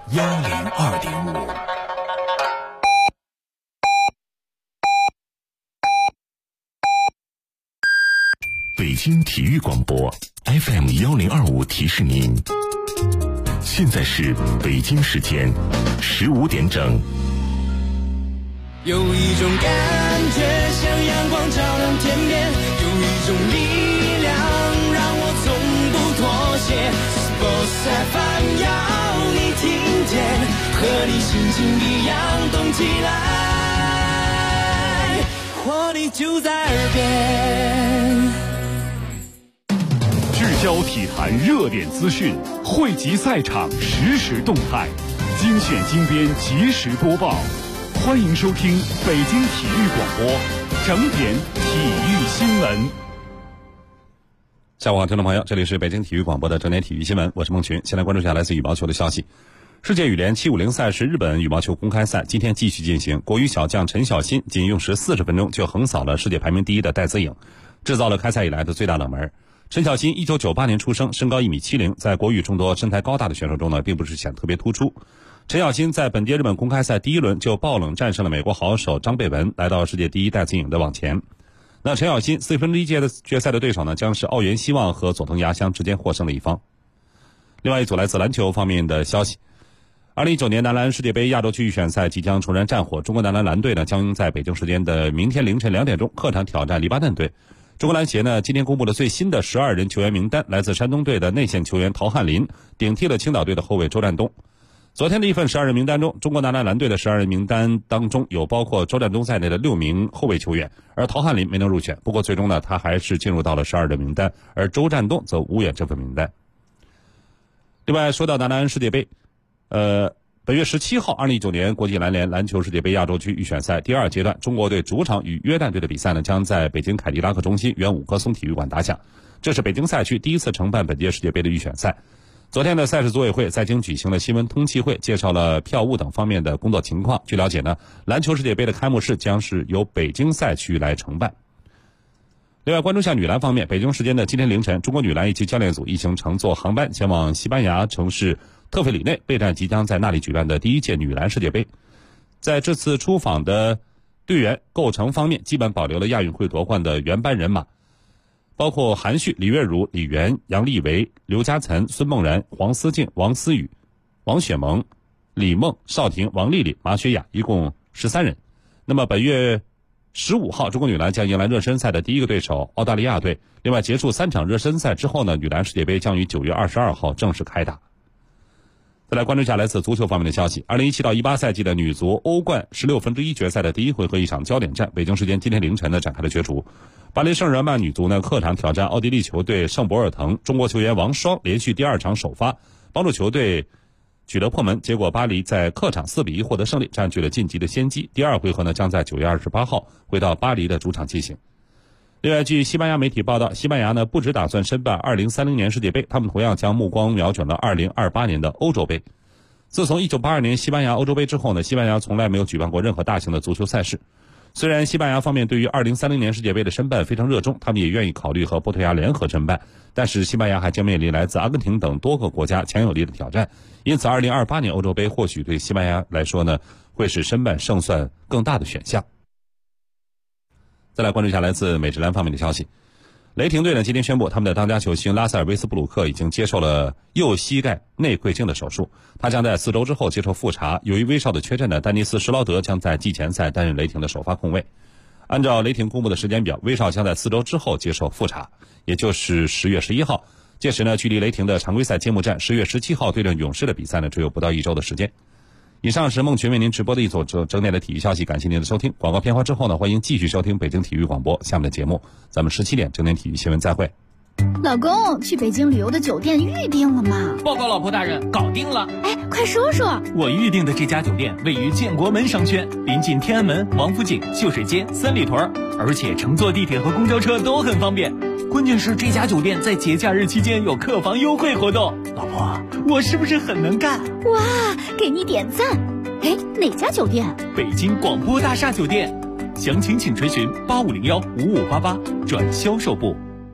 102.5。北京体育广播 FM 1025提示您，现在是北京时间15点整。 有一种感觉像阳光照亮天边，有一种力量让我从不妥协。Sports FM 要你听见，和你心情一样动起来，活力就在耳边。 聚焦体坛热点资讯，汇集赛场实时动态，精选精编及时播报。欢迎收听北京体育广播整点体育新闻。 下午好，听众朋友，这里是北京体育广播的整点体育新闻，我是孟群。先来关注一下来自羽毛球的消息。世界羽联750赛事日本羽毛球公开赛今天继续进行，国羽小将陈小新仅用时40分钟就横扫了世界排名第一的戴资颖，制造了开赛以来的最大冷门。陈小新1998年出生，身高1.70米，在国羽众多身材高大的选手中呢，并不是显特别突出。陈小新在本届日本公开赛第一轮就爆冷战胜了美国好手张贝文，来到世界第一戴资颖的网前。那陈小新4分之一届的决赛的对手呢，将是奥原希望和佐藤芽香之间获胜的一方。另外一组来自篮球方面的消息，2019年男篮世界杯亚洲区预选赛即将重燃战火，中国男篮蓝队呢将在北京时间的明天凌晨2点钟客场挑战黎巴嫩队。中国篮协呢今天公布了最新的12人球员名单，来自山东队的内线球员陶汉林顶替了青岛队的后卫周占东。昨天的一份12人名单中，中国男篮蓝队的12人名单当中有包括周占东在内的6名后卫球员，而陶汉林没能入选，不过最终呢他还是进入到了12人名单，而周占东则无缘这份名单。另外说到男篮世界杯，本月17号2019年国际篮联篮球世界杯亚洲区预选赛第2阶段，中国队主场与约旦队的比赛呢，将在北京凯迪拉克中心原五棵松体育馆打响。这是北京赛区第一次承办本届世界杯的预选赛。昨天的赛事组委会在京举行了新闻通气会，介绍了票务等方面的工作情况。据了解呢，篮球世界杯的开幕式将是由北京赛区来承办。另外关注下女篮方面，北京时间的今天凌晨，中国女篮一期教练组一行乘坐航班前往西班牙城市特费里内备战即将在那里举办的第一届女篮世界杯。在这次出访的队员构成方面，基本保留了亚运会夺冠的原班人马，包括韩旭、李月如、李媛、杨丽维、刘嘉岑、孙梦然、黄思静、王思雨、王雪萌、李梦、邵婷、王丽丽、马雪雅，一共13人。那么本月15号，中国女篮将迎来热身赛的第一个对手澳大利亚队。另外结束3场热身赛之后呢，女篮世界杯将于9月22号正式开打。再来关注一下来自足球方面的消息，2017到18赛季的女足欧冠16分之一决赛的第一回合一场焦点战，北京时间今天凌晨呢展开了角逐。巴黎圣日耳曼女足呢客场挑战奥地利球队圣博尔滕，中国球员王霜连续第2场首发，帮助球队取得破门，结果巴黎在客场4比1获得胜利，占据了晋级的先机。第2回合呢将在9月28号回到巴黎的主场进行。另外，据西班牙媒体报道，西班牙呢不只打算申办2030年世界杯，他们同样将目光瞄准了2028年的欧洲杯。自从1982年西班牙欧洲杯之后呢，西班牙从来没有举办过任何大型的足球赛事。虽然西班牙方面对于2030年世界杯的申办非常热衷，他们也愿意考虑和葡萄牙联合申办，但是西班牙还将面临来自阿根廷等多个国家强有力的挑战，因此2028年欧洲杯或许对西班牙来说呢，会是申办胜算更大的选项。再来关注一下来自美职篮方面的消息，雷霆队呢今天宣布，他们的当家球星拉塞尔·威斯布鲁克已经接受了右膝盖内窥镜的手术，他将在4周之后接受复查。由于威少的缺阵呢，丹尼斯·施劳德将在季前赛担任雷霆的首发控卫。按照雷霆公布的时间表，威少将在4周之后接受复查，也就是10月11号。届时呢，距离雷霆的常规赛揭幕战10月17号对阵勇士的比赛呢，只有不到1周的时间。以上是孟群为您直播的一组整点的体育消息，感谢您的收听。广告片花之后呢，欢迎继续收听北京体育广播下面的节目，咱们17点整点体育新闻再会。 老公，去北京旅游的酒店预定了吗？ 报告老婆大人，搞定了。 哎，快说说。 我预定的这家酒店位于建国门商圈，临近天安门、王府井、秀水街、三里屯，而且乘坐地铁和公交车都很方便。关键是这家酒店在节假日期间有客房优惠活动。老婆，我是不是很能干？ 哇，给你点赞。哎，哪家酒店？ 北京广播大厦酒店。详情请垂询85015588转销售部。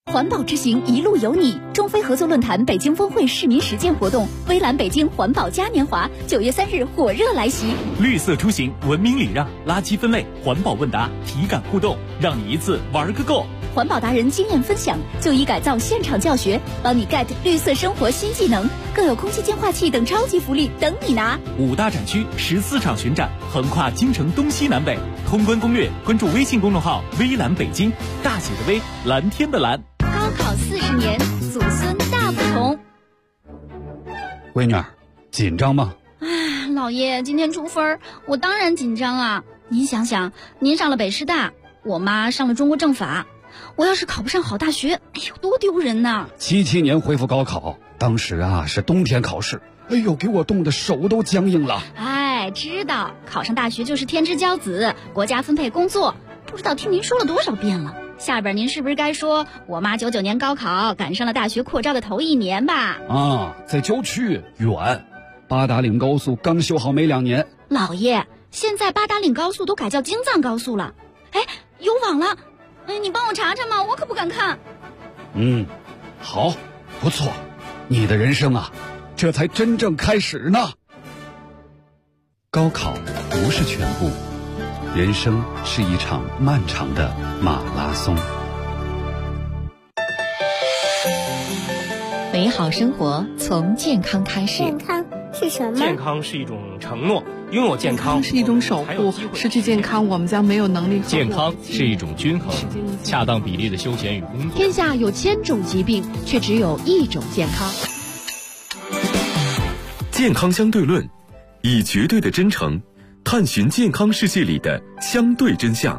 环保之行一路有你，中非合作论坛北京峰会市民实践活动，微蓝北京环保嘉年华9月3日火热来袭。 绿色出行，文明礼让，垃圾分类，环保问答，体感互动，让你一次玩个够。 环保达人经验分享，就医改造现场教学，帮你 get 绿色生活新技能，更有空气净化器等超级福利等你拿。 5大展区14场巡展，横跨京城东西南北。通关攻略，关注微信公众号微蓝北京，大写的微，蓝天的蓝。 高考40年，祖孙大不同。 闺女儿，紧张吗？ 老爷，今天出分，我当然紧张啊！您想想，您上了北师大，我妈上了中国政法，我要是考不上好大学，哎呦，多丢人呐 ！77年恢复高考，当时是冬天考试，哎呦，给我冻得手都僵硬了。 哎，知道考上大学就是天之骄子，国家分配工作，不知道听您说了多少遍了。下边您是不是该说我妈99年高考赶上了大学扩招的头1年吧？ 在郊区远，八达岭高速刚修好没2年。 老爷，现在八达岭高速都改叫京藏高速了，哎，有网了，你帮我查查嘛，我可不敢看。 好，不错，你的人生这才真正开始呢。高考不是全部，人生是一场漫长的马拉松。 美好生活从健康开始。 健康是什么？ 健康是一种承诺，拥有健康是一种守护，失去健康我们将没有能力。 健康是一种均衡，恰当比例的休闲与工作。 天下有1000种疾病，却只有1种健康。 健康相对论，以绝对的真诚探寻健康世界里的相对真相。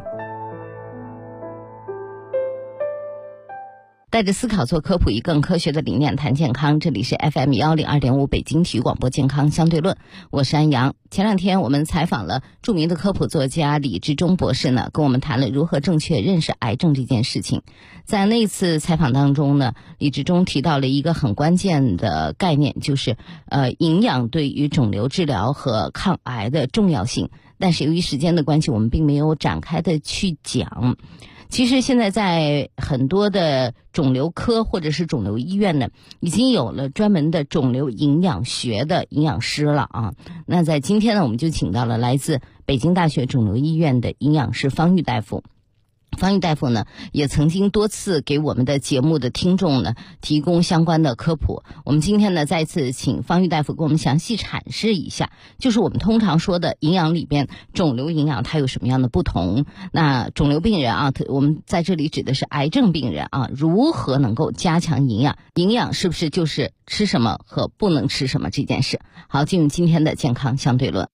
带着思考做科普，以更科学的理念谈健康。这里是 FM102.5 北京体育广播健康相对论，我是安阳。前2天我们采访了著名的科普作家李志忠博士呢，跟我们谈了如何正确认识癌症这件事情。在那次采访当中呢，李志忠提到了一个很关键的概念，就是营养对于肿瘤治疗和抗癌的重要性。但是由于时间的关系，我们并没有展开的去讲。其实现在在很多的肿瘤科或者是肿瘤医院呢，已经有了专门的肿瘤营养学的营养师了啊。那在今天呢，我们就请到了来自北京大学肿瘤医院的营养师方玉大夫。方玉大夫呢，也曾经多次给我们的节目的听众呢提供相关的科普。我们今天呢再次请方玉大夫给我们详细阐释一下，就是我们通常说的营养里边，肿瘤营养它有什么样的不同？那肿瘤病人我们在这里指的是癌症病人如何能够加强营养？营养是不是就是吃什么和不能吃什么这件事？好，进入今天的健康相对论。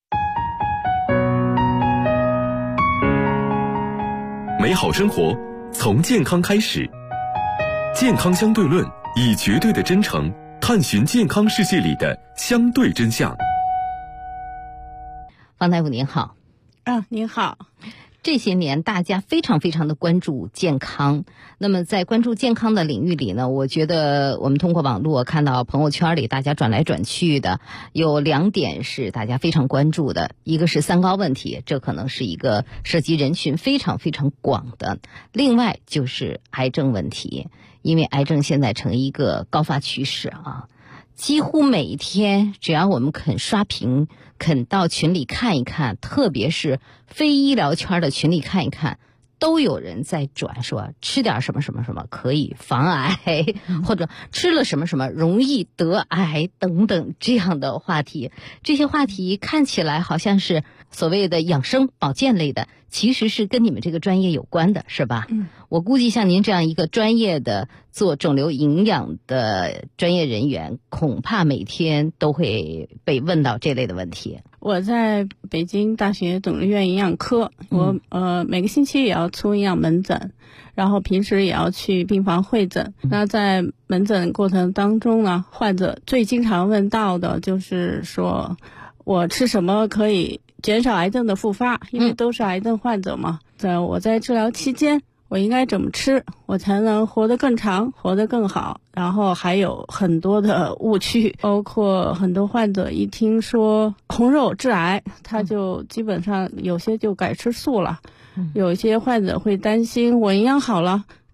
美好生活从健康开始，健康相对论，以绝对的真诚探寻健康世界里的相对真相。 方大夫您好。 您好。 这些年大家非常非常的关注健康，那么在关注健康的领域里呢，我觉得我们通过网络看到朋友圈里大家转来转去的有2点是大家非常关注的，一个是3高问题，这可能是一个涉及人群非常非常广的，另外就是癌症问题，因为癌症现在成一个高发趋势几乎每一天只要我们肯刷屏，肯到群里看一看，特别是非医疗圈的群里看一看，都有人在转说吃点什么什么什么可以防癌，或者吃了什么什么容易得癌等等这样的话题。这些话题看起来好像是所谓的养生保健类的，其实是跟你们这个专业有关的，是吧？我估计像您这样一个专业的做肿瘤营养的专业人员，恐怕每天都会被问到这类的问题。 我在北京大学肿瘤医院营养科，我每个星期也要出营养门诊，然后平时也要去病房会诊。那在门诊过程当中呢，患者最经常问到的就是说，我吃什么可以减少癌症的复发？因为都是癌症患者嘛。我在治疗期间，我应该怎么吃，我才能活得更长，活得更好？然后还有很多的误区，包括很多患者一听说红肉致癌，他就基本上有些就改吃素了。有一些患者会担心，我营养好了，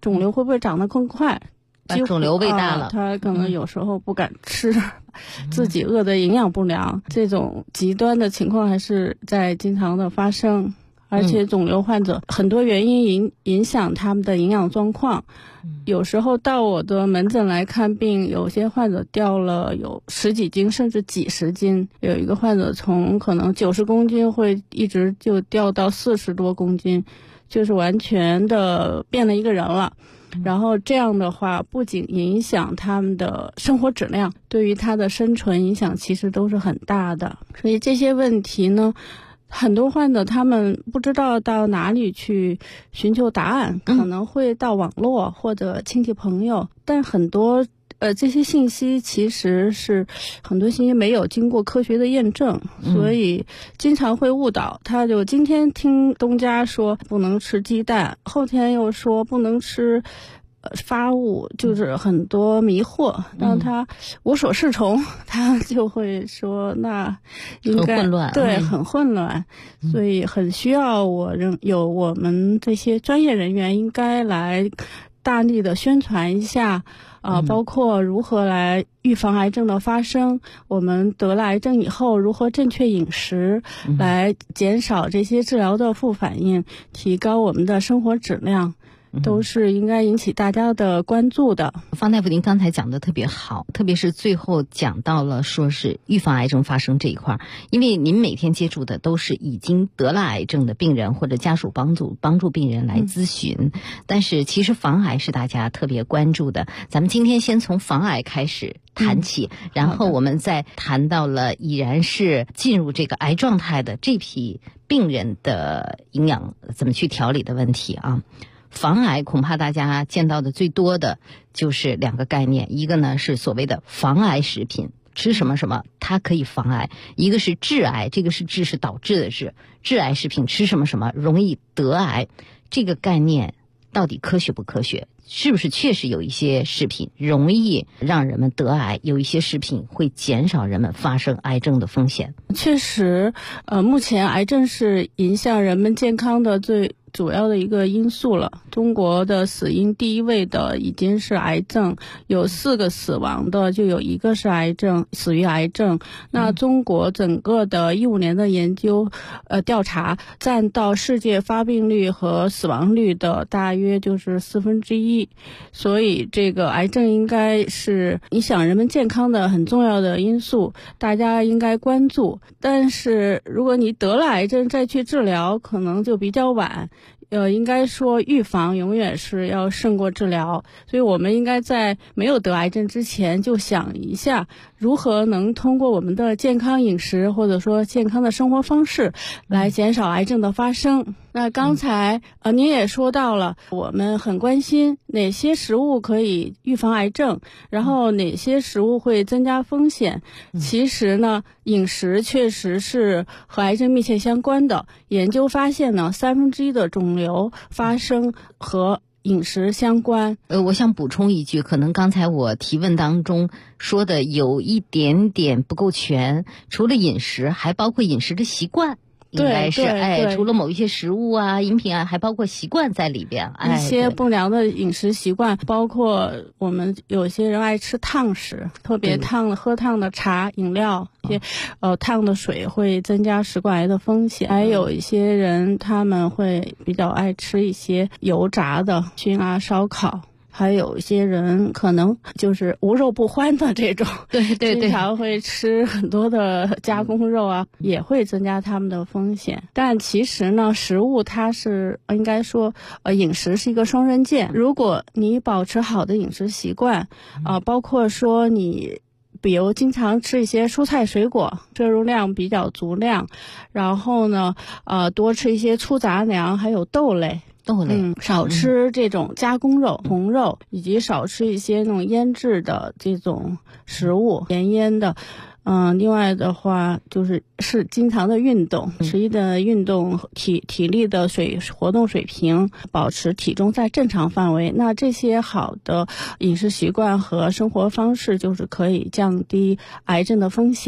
肿瘤会不会长得更快？ 把肿瘤喂大了， 他可能有时候不敢吃，自己饿得营养不良，这种极端的情况还是在经常的发生。而且肿瘤患者很多原因影响他们的营养状况，有时候到我的门诊来看病，有些患者掉了有10几斤甚至几十斤，有一个患者从可能90公斤会一直就掉到40多公斤，就是完全的变了一个人了。然后这样的话不仅影响他们的生活质量，对于他的生存影响其实都是很大的。所以这些问题呢，很多患者他们不知道到哪里去寻求答案，可能会到网络或者亲戚朋友，但很多这些信息其实是很多信息没有经过科学的验证，所以经常会误导。他就今天听东家说不能吃鸡蛋，后天又说不能吃发物，就是很多迷惑，让他无所适从，他就会说那应该很混乱， 对，很混乱，所以很需要有我们这些专业人员应该来大力的宣传一下。包括如何来预防癌症的发生，我们得了癌症以后如何正确饮食，来减少这些治疗的副反应，提高我们的生活质量，都是应该引起大家的关注的。 方大夫您刚才讲的特别好，特别是最后讲到了说是预防癌症发生这一块，因为您每天接触的都是已经得了癌症的病人或者家属帮助病人来咨询，但是其实防癌是大家特别关注的。咱们今天先从防癌开始谈起，然后我们再谈到了已然是进入这个癌状态的这批病人的营养怎么去调理的问题啊。防癌恐怕大家见到的最多的就是2个概念，一个呢是所谓的防癌食品，吃什么什么它可以防癌；一个是致癌，这个是致是导致的致，致癌食品吃什么什么容易得癌。这个概念到底科学不科学？是不是确实有一些食品容易让人们得癌，有一些食品会减少人们发生癌症的风险？ 确实，目前癌症是影响人们健康的最主要的一个因素了。中国的死因第1位的已经是癌症，有4个死亡的就有1个是癌症，死于癌症。那中国整个的15年的研究调查占到世界发病率和死亡率的大约就是1/4，所以这个癌症应该是影响人们健康的很重要的因素，大家应该关注。但是如果你得了癌症再去治疗，可能就比较晚。应该说预防永远是要胜过治疗，所以我们应该在没有得癌症之前就想一下如何能通过我们的健康饮食或者说健康的生活方式来减少癌症的发生。那刚才您也说到了，我们很关心哪些食物可以预防癌症，然后哪些食物会增加风险。其实呢，饮食确实是和癌症密切相关的。研究发现呢，1/3的肿瘤发生和饮食相关。 我想补充一句，可能刚才我提问当中说的有一点点不够全，除了饮食还包括饮食的习惯。应该是除了某一些食物啊饮品啊，还包括习惯在里边， 一些不良的饮食习惯，包括我们有些人爱吃烫食，特别烫的喝烫的茶饮料，一些烫的水会增加食管癌的风险。还有一些人他们会比较爱吃一些油炸的熏啊烧烤，还有一些人可能就是无肉不欢的这种， 对， 经常会吃很多的加工肉啊，也会增加他们的风险。但其实呢，食物它是应该说饮食是一个双刃剑。如果你保持好的饮食习惯包括说你比如经常吃一些蔬菜水果，摄入量比较足量，然后呢多吃一些粗杂粮还有豆类，少吃这种加工肉、红肉，以及少吃一些那种腌制的这种食物，盐腌的。另外的话就是经常的运动，持续的运动，体力的活动水平，保持体重在正常范围。那这些好的饮食习惯和生活方式就是可以降低癌症的风险。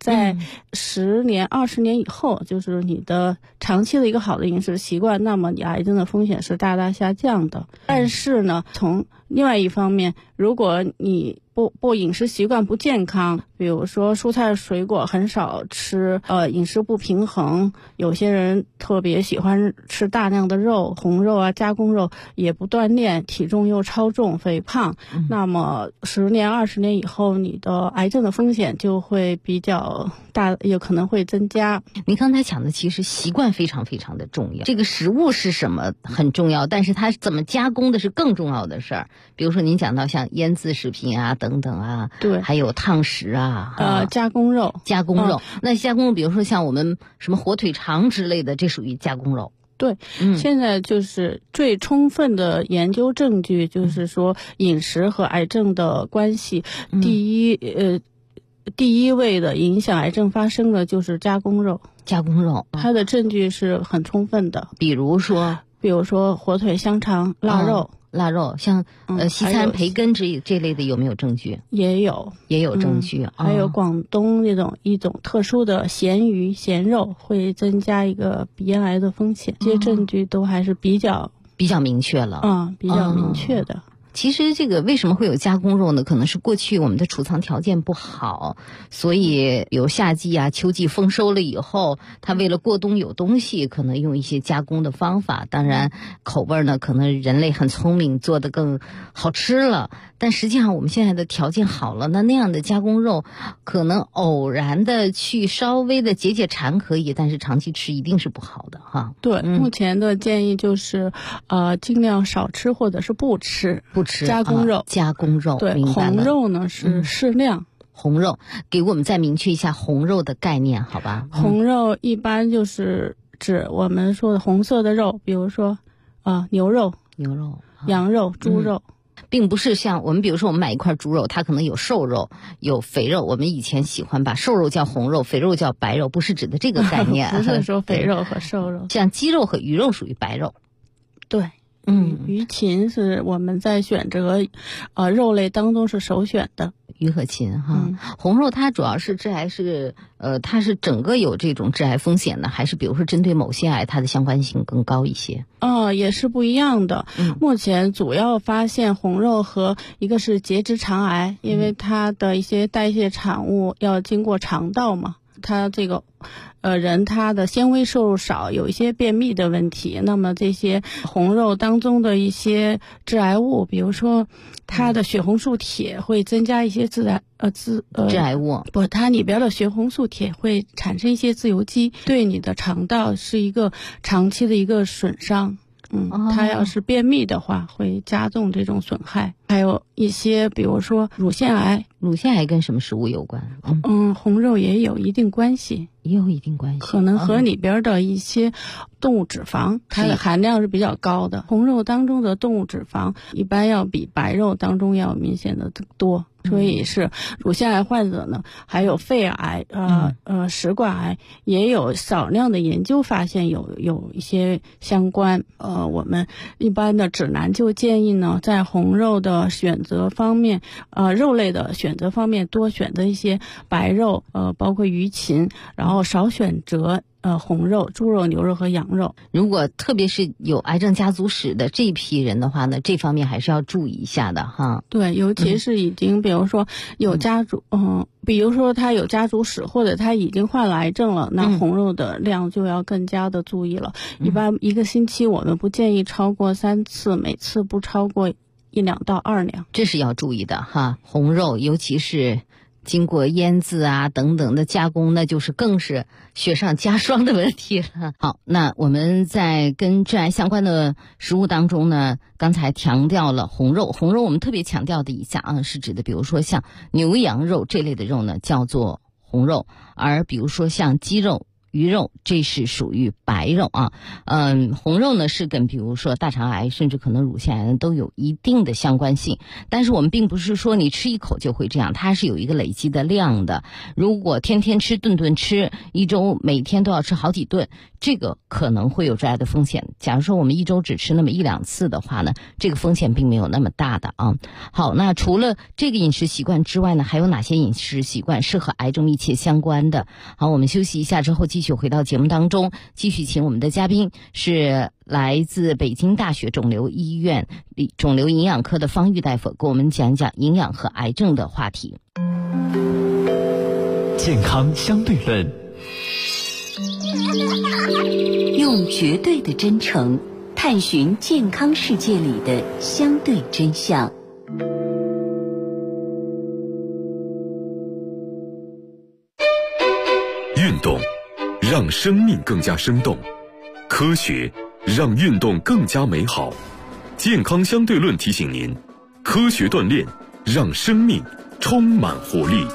在10年、20年以后，就是你的长期的一个好的饮食习惯，那么你癌症的风险是大大下降的。但是呢，从另外一方面，如果你不饮食习惯不健康，比如说蔬菜水果很少吃，饮食不平衡，有些人特别喜欢吃大量的肉，红肉啊、加工肉，也不锻炼，体重又超重肥胖，那么10年、20年以后，你的癌症的风险就会比较大，有可能会增加。 您刚才讲的其实习惯非常非常的重要，这个食物是什么很重要，但是它怎么加工的是更重要的事儿。比如说您讲到像腌制食品啊等等啊， 对， 还有烫食啊， 加工肉， 那加工肉，比如说像我们什么火腿肠之类的，这属于加工肉。 对，现在就是最充分的研究证据，就是说饮食和癌症的关系，第一位的影响癌症发生的就是加工肉。它的证据是很充分的。 比如说火腿、香肠、腊肉， 像西餐培根这类的有没有证据？ 也有证据。 还有广东一种特殊的咸鱼、咸肉会增加一个鼻咽癌的风险，这些证据都还是比较明确了。 比较明确的。 其实这个为什么会有加工肉呢？可能是过去我们的储藏条件不好，所以有夏季啊、秋季丰收了以后，它为了过冬有东西，可能用一些加工的方法。当然口味呢，可能人类很聪明，做得更好吃了。但实际上我们现在的条件好了，那样的加工肉可能偶然的去稍微的解馋可以，但是长期吃一定是不好的哈。 对，目前的建议就是尽量少吃或者是不吃加工肉。 对， 红肉呢是适量。 红肉，给我们再明确一下红肉的概念好吧？ 红肉一般就是指我们说的红色的肉，比如说牛肉、羊肉、猪肉。 并不是像我们比如说我们买一块猪肉，它可能有瘦肉有肥肉，我们以前喜欢把瘦肉叫红肉，肥肉叫白肉，不是指的这个概念。 不是说肥肉和瘦肉。 像鸡肉和鱼肉属于白肉。 对，鱼禽是我们在选择肉类当中是首选的。 鱼和禽哈。红肉它主要是致癌是它是整个有这种致癌风险的，还是比如说针对某些癌它的相关性更高一些？ 也是不一样的。目前主要发现红肉和一个是结直肠癌，因为它的一些代谢产物要经过肠道嘛，它这个人他的纤维摄入少，有一些便秘的问题，那么这些红肉当中的一些致癌物，比如说它的血红素铁会增加一些致癌物， 不，它里边的血红素铁会产生一些自由基，对你的肠道是一个长期的一个损伤。它要是便秘的话，会加重这种损害。还有一些，比如说乳腺癌跟什么食物有关？ 红肉也有一定关系，可能和里边的一些动物脂肪，它的含量是比较高的。红肉当中的动物脂肪一般要比白肉当中要明显的多。所以是乳腺癌患者呢，还有肺癌、食管癌，也有少量的研究发现有一些相关。我们一般的指南就建议呢，在红肉的选择方面，肉类的选择方面多选择一些白肉，包括鱼禽，然后少选择红肉、猪肉、牛肉和羊肉。 如果特别是有癌症家族史的这一批人的话呢，这方面还是要注意一下的哈。 对，尤其是已经比如说有家族，比如说他有家族史，或者他已经患了癌症了，那红肉的量就要更加的注意了。一般一个星期我们不建议超过3次，每次不超过1两到2两， 这是要注意的哈。红肉尤其是经过腌制啊等等的加工，那就是更是雪上加霜的问题了。好，那我们在跟致癌相关的食物当中呢，刚才强调了红肉我们特别强调的一下是指的比如说像牛羊肉这类的肉呢叫做红肉，而比如说像鸡肉、 鱼肉，这是属于白肉啊。红肉呢是跟比如说大肠癌甚至可能乳腺癌都有一定的相关性，但是我们并不是说你吃一口就会这样，它是有一个累积的量的。如果天天吃顿顿吃，一周每天都要吃好几顿，这个可能会有致癌的风险。假如说我们一周只吃那么1-2次的话呢，这个风险并没有那么大的啊。好，那除了这个饮食习惯之外呢，还有哪些饮食习惯是和癌症密切相关的？好，我们休息一下之后继续回到节目当中，继续请我们的嘉宾是来自北京大学肿瘤医院肿瘤营养科的方玉大夫，给我们讲讲营养和癌症的话题。 健康相对论， 用绝对的真诚探寻健康世界里的相对真相。 运动让生命更加生动，科学让运动更加美好。健康相对论提醒您，科学锻炼让生命充满活力。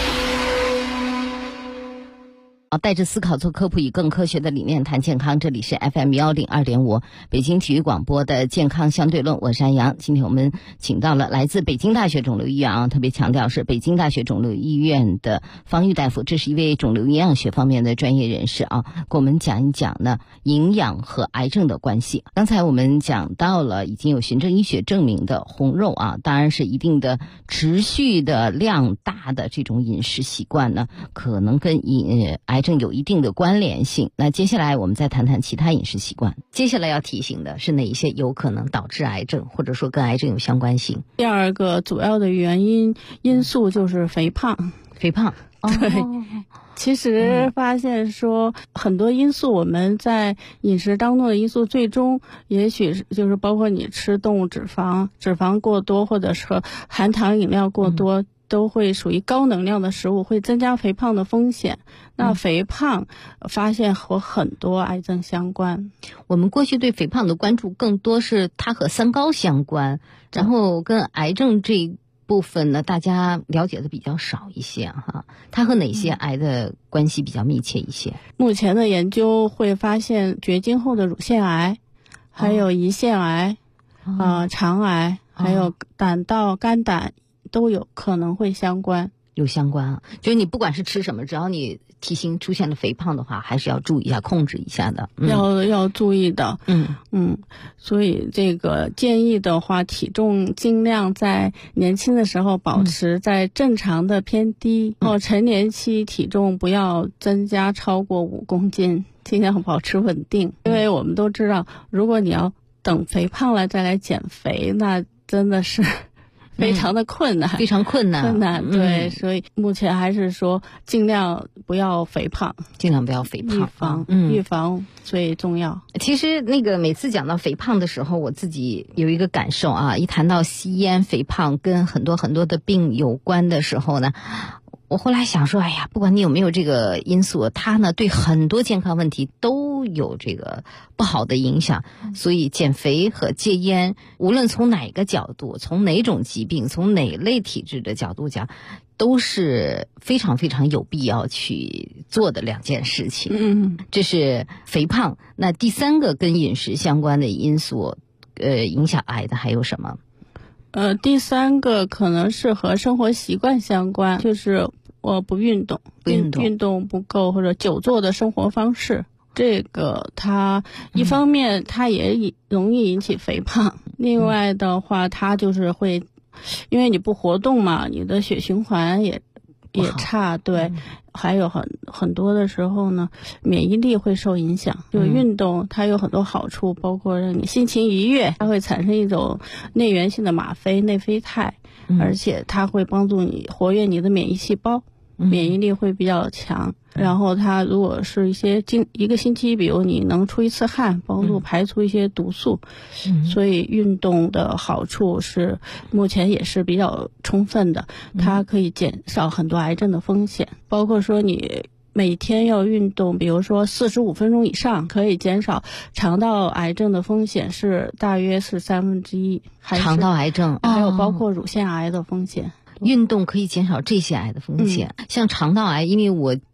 带着思考做科普，以更科学的理念谈健康。这里是 FM102.5 北京体育广播的健康相对论，我是安阳。今天我们请到了来自北京大学肿瘤医院啊，特别强调是北京大学肿瘤医院的方玉大夫，这是一位肿瘤营养学方面的专业人士啊，给我们讲一讲呢营养和癌症的关系。刚才我们讲到了已经有循证医学证明的红肉啊，当然是一定的持续的量大的这种饮食习惯呢，可能跟癌症有一定的关联性。那接下来我们再谈谈其他饮食习惯。接下来要提醒的是哪一些有可能导致癌症，或者说跟癌症有相关性？ 第二个主要的因素就是肥胖。 肥胖， 对。其实发现说很多因素，我们在饮食当中的因素，最终也许就是包括你吃动物脂肪过多，或者是含糖饮料过多，都会属于高能量的食物，会增加肥胖的风险。那肥胖发现和很多癌症相关。 我们过去对肥胖的关注更多是它和三高相关，然后跟癌症这一部分呢，大家了解的比较少一些哈。它和哪些癌的关系比较密切一些？ 目前的研究会发现，绝经后的乳腺癌，还有胰腺癌，肠癌，还有胆道、肝胆都有可能会相关。 有相关啊，就是你不管是吃什么，只要你体型出现了肥胖的话，还是要注意一下，控制一下的。 要注意的。所以这个建议的话，体重尽量在年轻的时候保持在正常的偏低，然后成年期体重不要增加超过5公斤，尽量保持稳定。因为我们都知道，如果你要等肥胖了再来减肥，那真的是非常的困难， 非常困难。 对，所以目前还是说尽量不要肥胖，预防最重要。 其实那个每次讲到肥胖的时候，我自己有一个感受啊，一谈到吸烟、肥胖跟很多的病有关的时候呢，我后来想说，哎呀，不管你有没有这个因素，它呢对很多健康问题都有这个不好的影响。所以减肥和戒烟，无论从哪个角度，从哪种疾病，从哪类体质的角度讲，都是非常非常有必要去做的两件事情。这是肥胖。那第三个跟饮食相关的因素，影响癌的还有什么？ 第三个可能是和生活习惯相关，就是我不运动，运动不够，或者久坐的生活方式。这个它一方面它也容易引起肥胖，另外的话它就是会，因为你不活动嘛，你的血循环也差，对。还有很多的时候呢，免疫力会受影响。就运动它有很多好处，包括让你心情愉悦，它会产生一种内源性的吗啡、内啡肽，而且它会帮助你活跃你的免疫细胞，免疫力会比较强。然后它如果是一个星期，比如你能出一次汗，帮助排出一些毒素。所以运动的好处是目前也是比较充分的，它可以减少很多癌症的风险，包括说你每天要运动，比如说45分钟以上，可以减少肠道癌症的风险是大约是1/3。 肠道癌症还有包括乳腺癌的风险。 运动可以减少这些癌的风险。像肠道癌，因为我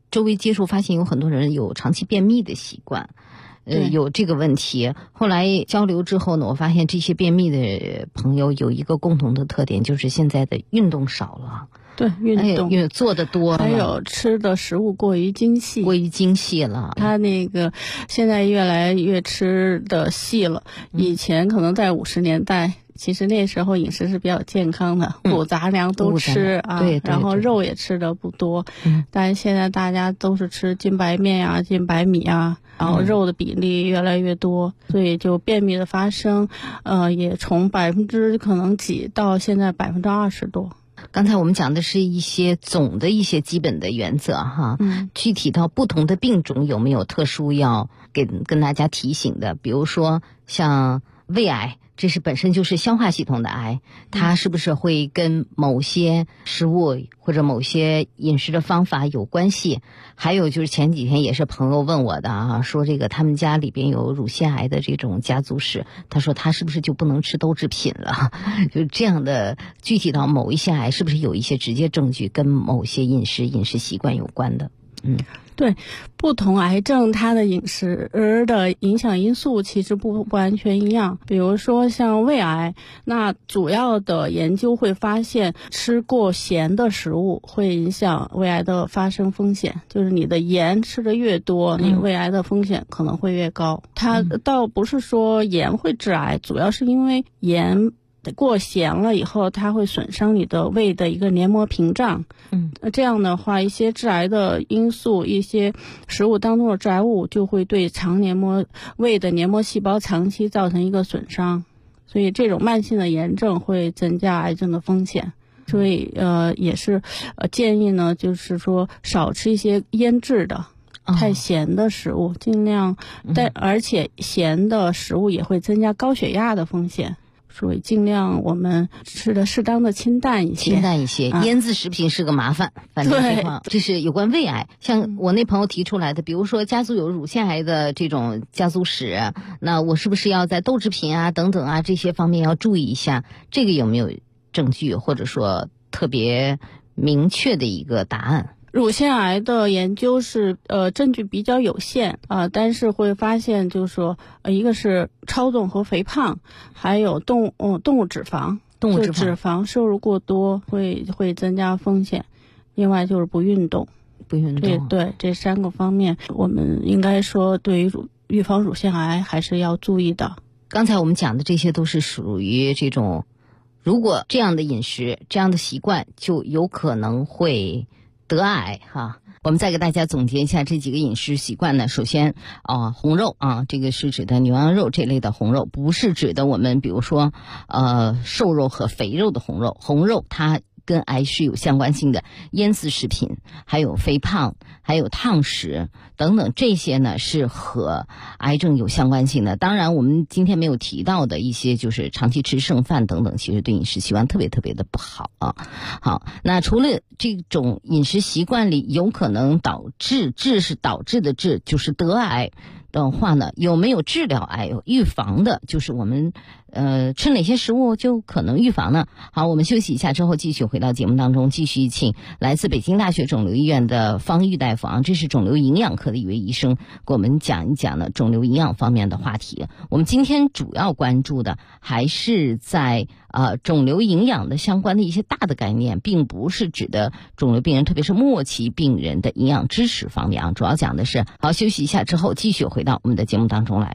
周围接触发现有很多人有长期便秘的习惯，有这个问题。后来交流之后呢，我发现这些便秘的朋友有一个共同的特点，就是现在的运动少了。 对，运动因为做的多了， 还有吃的食物过于精细了。他那个现在越来越吃的细了，以前可能在50年代。其实那时候饮食是比较健康的，五杂粮都吃啊， 对， 然后肉也吃的不多。但是现在大家都是吃精白面呀、精白米啊，然后肉的比例越来越多，所以就便秘的发生，也从可能几到现在20%多。 刚才我们讲的是一些总的一些基本的原则哈，具体到不同的病种有没有特殊要跟大家提醒的？比如说像胃癌。这是本身就是消化系统的癌，它是不是会跟某些食物或者某些饮食的方法有关系？还有就是前几天也是朋友问我的啊，说这个他们家里边有乳腺癌的这种家族史，他说他是不是就不能吃豆制品了？就这样的具体到某一些癌，是不是有一些直接证据跟某些饮食习惯有关的？ 对，不同癌症它的饮食的影响因素其实不完全一样。比如说像胃癌，那主要的研究会发现吃过咸的食物会影响胃癌的发生风险，就是你的盐吃的越多，你胃癌的风险可能会越高。它倒不是说盐会致癌，主要是因为盐过咸了以后，它会损伤你的胃的一个黏膜屏障。这样的话，一些致癌的因素，一些食物当中的致癌物就会对胃的黏膜细胞长期造成一个损伤，所以这种慢性的炎症会增加癌症的风险。所以也是建议呢，就是说少吃一些腌制的太咸的食物，尽量而且咸的食物也会增加高血压的风险。所以尽量我们吃的适当的清淡一些， 腌制食品是个麻烦。反正情况这是有关胃癌，像我那朋友提出来的，比如说家族有乳腺癌的这种家族史，那我是不是要在豆制品啊等等啊这些方面要注意一下？这个有没有证据或者说特别明确的一个答案？ 乳腺癌的研究是证据比较有限但是会发现就是说一个是超重和肥胖，还有动物脂肪脂肪摄入过多会增加风险，另外就是不运动。对这3个方面，我们应该说对于预防乳腺癌还是要注意的。 刚才我们讲的这些都是属于这种，如果这样的饮食这样的习惯就有可能会得癌哈。我们再给大家总结一下这几个饮食习惯呢。首先红肉啊，这个是指的牛羊肉这类的红肉，不是指的我们比如说瘦肉和肥肉的红肉。红肉它跟癌是有相关性的，腌制食品还有肥胖还有烫食等等，这些呢是和癌症有相关性的。当然我们今天没有提到的一些就是长期吃剩饭等等，其实对饮食习惯特别特别的不好啊。好，那除了这种饮食习惯里有可能导致是导致的致，就是得癌的话呢，有没有治疗癌有预防的，就是我们吃哪些食物就可能预防呢？好，我们休息一下之后继续回到节目当中，继续请来自北京大学肿瘤医院的方玉大夫这是肿瘤营养科的一位医生，给我们讲一讲呢肿瘤营养方面的话题。我们今天主要关注的还是在肿瘤营养的相关的一些大的概念，并不是指的肿瘤病人特别是末期病人的营养知识方面主要讲的是。好，休息一下之后继续回到我们的节目当中来。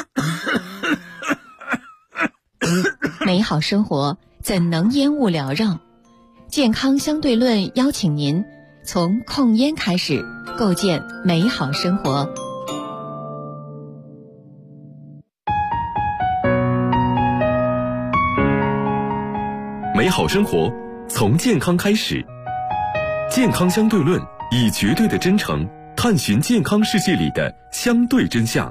美好生活怎能烟雾缭绕？健康相对论邀请您从控烟开始，构建美好生活。 美好生活从健康开始，健康相对论以绝对的真诚探寻健康世界里的相对真相。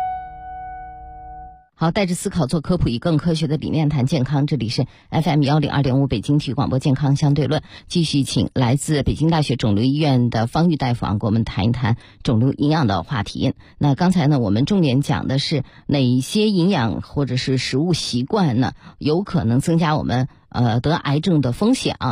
好，带着思考做科普，以更科学的理念谈健康。这里是 FM 102.5北京体育广播健康相对论，继续请来自北京大学肿瘤医院的方玉大夫给我们谈一谈肿瘤营养的话题。那刚才呢，我们重点讲的是哪一些营养或者是食物习惯呢，有可能增加我们得癌症的风险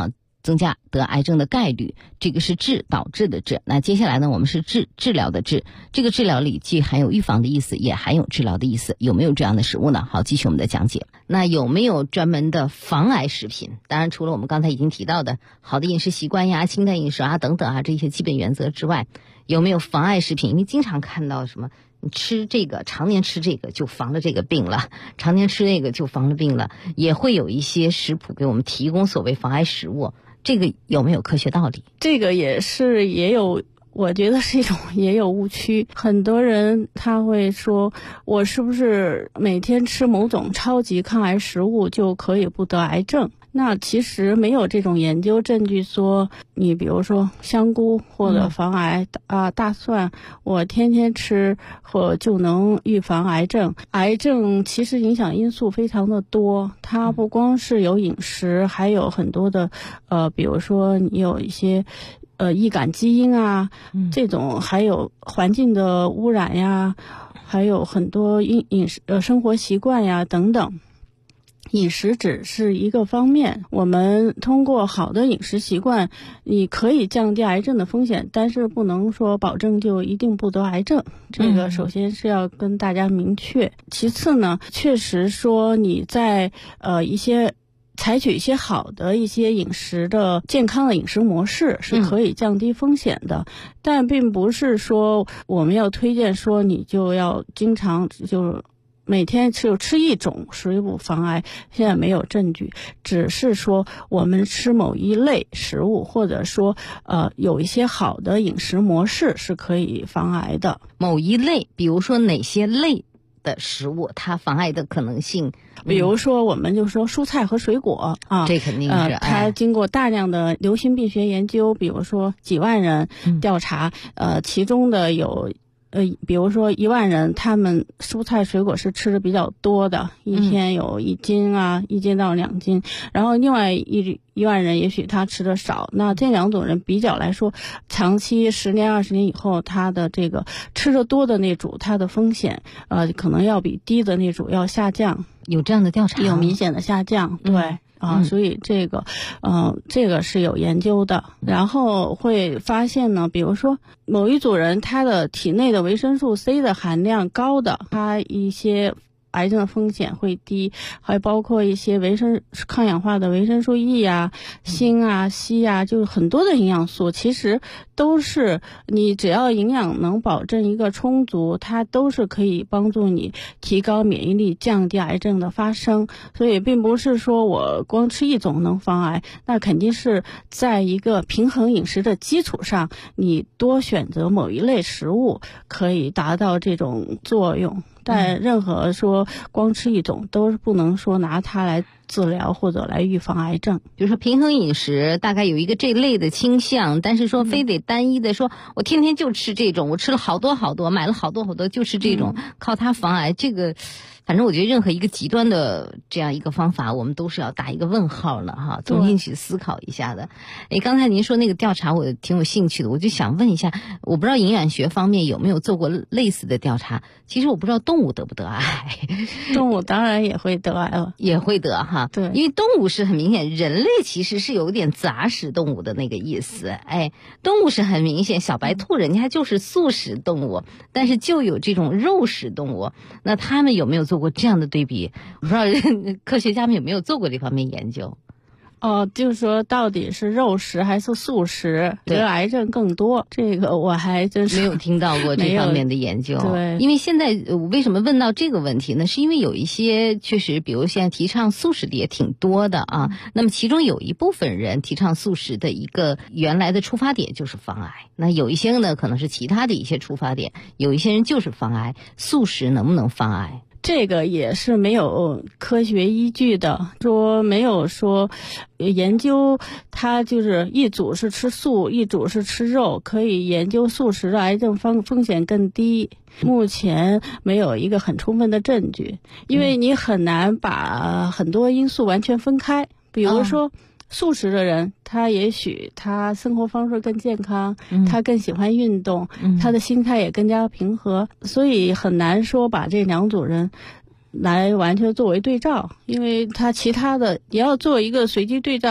增加得癌症的概率。这个是治，导致的治。那接下来呢，我们是治疗的治。这个治疗里既含有预防的意思，也含有治疗的意思。有没有这样的食物呢？好，继续我们的讲解。那有没有专门的防癌食品？当然，除了我们刚才已经提到的好的饮食习惯呀、清淡饮食啊等等啊这些基本原则之外，有没有防癌食品？因为经常看到什么，你吃这个，常年吃这个就防了这个病了，常年吃那个就防了病了，也会有一些食谱给我们提供所谓防癌食物，这个有没有科学道理？ 这个也有，我觉得是一种也有误区。很多人他会说，我是不是每天吃某种超级抗癌食物就可以不得癌症？那其实没有这种研究证据说，你比如说香菇或者防癌大蒜，我天天吃或就能预防癌症。癌症其实影响因素非常的多，它不光是有饮食，还有很多的比如说你有一些易感基因啊，这种还有环境的污染呀，还有很多饮食生活习惯呀等等。饮食只是一个方面，我们通过好的饮食习惯，你可以降低癌症的风险，但是不能说保证就一定不得癌症。这个首先是要跟大家明确。其次呢，确实说你在采取一些好的一些饮食的健康的饮食模式是可以降低风险的，但并不是说我们要推荐说你就要经常就每天就吃一种食物防癌，现在没有证据，只是说我们吃某一类食物，或者说有一些好的饮食模式是可以防癌的。 某一类，比如说哪些类的食物它防癌的可能性？ 比如说我们就说蔬菜和水果啊， 这肯定是它经过大量的流行病学研究，比如说几万人调查，其中的有比如说1万人，他们蔬菜水果是吃的比较多的，一天有1斤啊，1斤到2斤。然后另外1万人也许他吃的少，那这两种人比较来说，长期10年20年以后，他的这个吃的多的那组，他的风险可能要比低的那组要下降。 有这样的调查？ 有明显的下降，对。所以这个是有研究的，然后会发现呢，比如说某一组人他的体内的维生素 C 的含量高的，他一些癌症的风险会低，还包括一些抗氧化的维生素 E 啊、锌啊、硒啊，就是很多的营养素，其实都是你只要营养能保证一个充足，它都是可以帮助你提高免疫力，降低癌症的发生。所以并不是说我光吃一种能防癌，那肯定是在一个平衡饮食的基础上，你多选择某一类食物可以达到这种作用。但任何说光吃一种都是不能说拿它来治疗或者来预防癌症。 比如说平衡饮食大概有一个这类的倾向，但是说非得单一的说我天天就吃这种，我吃了好多好多，买了好多好多就吃这种，靠它防癌，这个反正我觉得任何一个极端的这样一个方法，我们都是要打一个问号了哈，重新去思考一下的。刚才您说那个调查我挺有兴趣的，我就想问一下，我不知道营养学方面有没有做过类似的调查。其实我不知道动物得不得癌。 动物当然也会得癌了， 也会得哈。 对， 因为动物是很明显，人类其实是有点杂食动物的那个意思。动物是很明显，小白兔人家就是素食动物，但是就有这种肉食动物。那他们有没有做过这样的对比？我不知道科学家们有没有做过这方面研究。 就是说到底是肉食还是素食得癌症更多，这个我还真是没有听到过这方面的研究。 对， 因为现在为什么问到这个问题呢？是因为有一些确实比如现在提倡素食的也挺多的啊，那么其中有一部分人提倡素食的一个原来的出发点就是防癌，那有一些呢可能是其他的一些出发点，有一些人就是防癌。素食能不能防癌？ 这个也是没有科学依据的，说没有说研究它就是一组是吃素，一组是吃肉，可以研究素食的癌症风险更低。目前没有一个很充分的证据，因为你很难把很多因素完全分开。比如说素食的人，他也许他生活方式更健康，他更喜欢运动，他的心态也更加平和，所以很难说把这两组人来完全作为对照，因为他其他的也要做一个随机对照，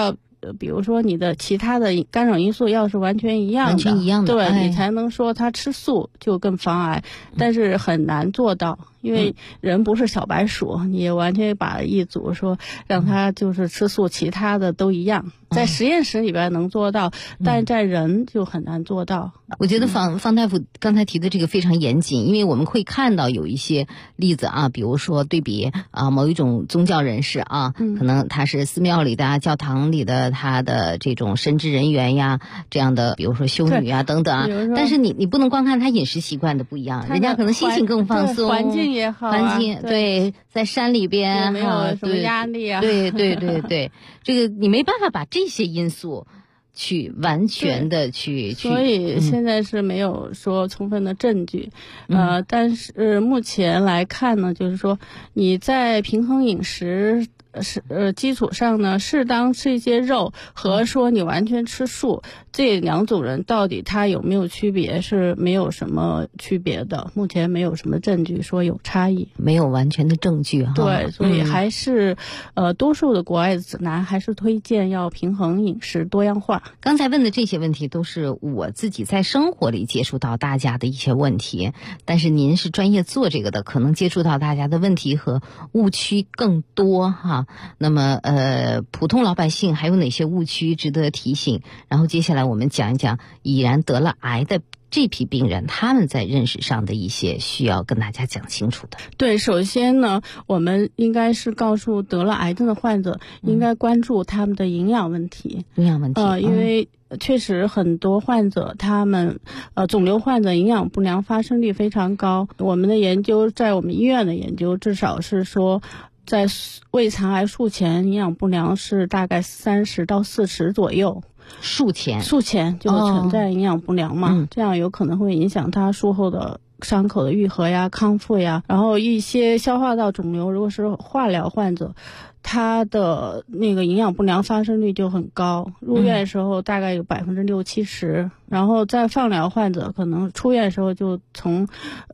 比如说你的其他的干扰因素要是完全一样的，对，你才能说他吃素就更防癌，但是很难做到。因为人不是小白鼠，你完全把一组说让他就是吃素，其他的都一样，在实验室里边能做到，但在人就很难做到。 我觉得方大夫刚才提的这个非常严谨，因为我们会看到有一些例子啊，比如说对比某一种宗教人士啊，可能他是寺庙里的教堂里的他的这种神职人员呀，这样的比如说修女啊等等啊，但是你不能光看他饮食习惯的不一样，人家可能心情更放松， 环境也好， 环境对，在山里边没有什么压力啊， 对，这个你没办法把这些因素去完全的去， 所以现在是没有说充分的证据，但是目前来看呢，就是说你在平衡饮食基础上呢，适当吃一些肉和说你完全吃素，这两种人到底他有没有区别，是没有什么区别的，目前没有什么证据说有差异， 没有完全的证据哈。 对，所以还是多数的国外指南还是推荐要平衡饮食多样化。 刚才问的这些问题都是我自己在生活里接触到大家的一些问题，但是您是专业做这个的，可能接触到大家的问题和误区更多哈。那么普通老百姓还有哪些误区值得提醒？然后接下来我们讲一讲已然得了癌的这批病人，他们在认识上的一些需要跟大家讲清楚的。 对，首先呢，我们应该是告诉得了癌症的患者，应该关注他们的营养问题。因为确实很多患者他们肿瘤患者营养不良发生率非常高。我们的研究，在我们医院的研究，至少是说在胃肠癌术前营养不良是大概30到40左右。 术前就会存在营养不良嘛，这样有可能会影响他术后的伤口的愈合呀、康复呀。然后一些消化道肿瘤，如果是化疗患者，他的那个营养不良发生率就很高，入院的时候大概有60-70%，然后在放疗患者可能出院的时候就从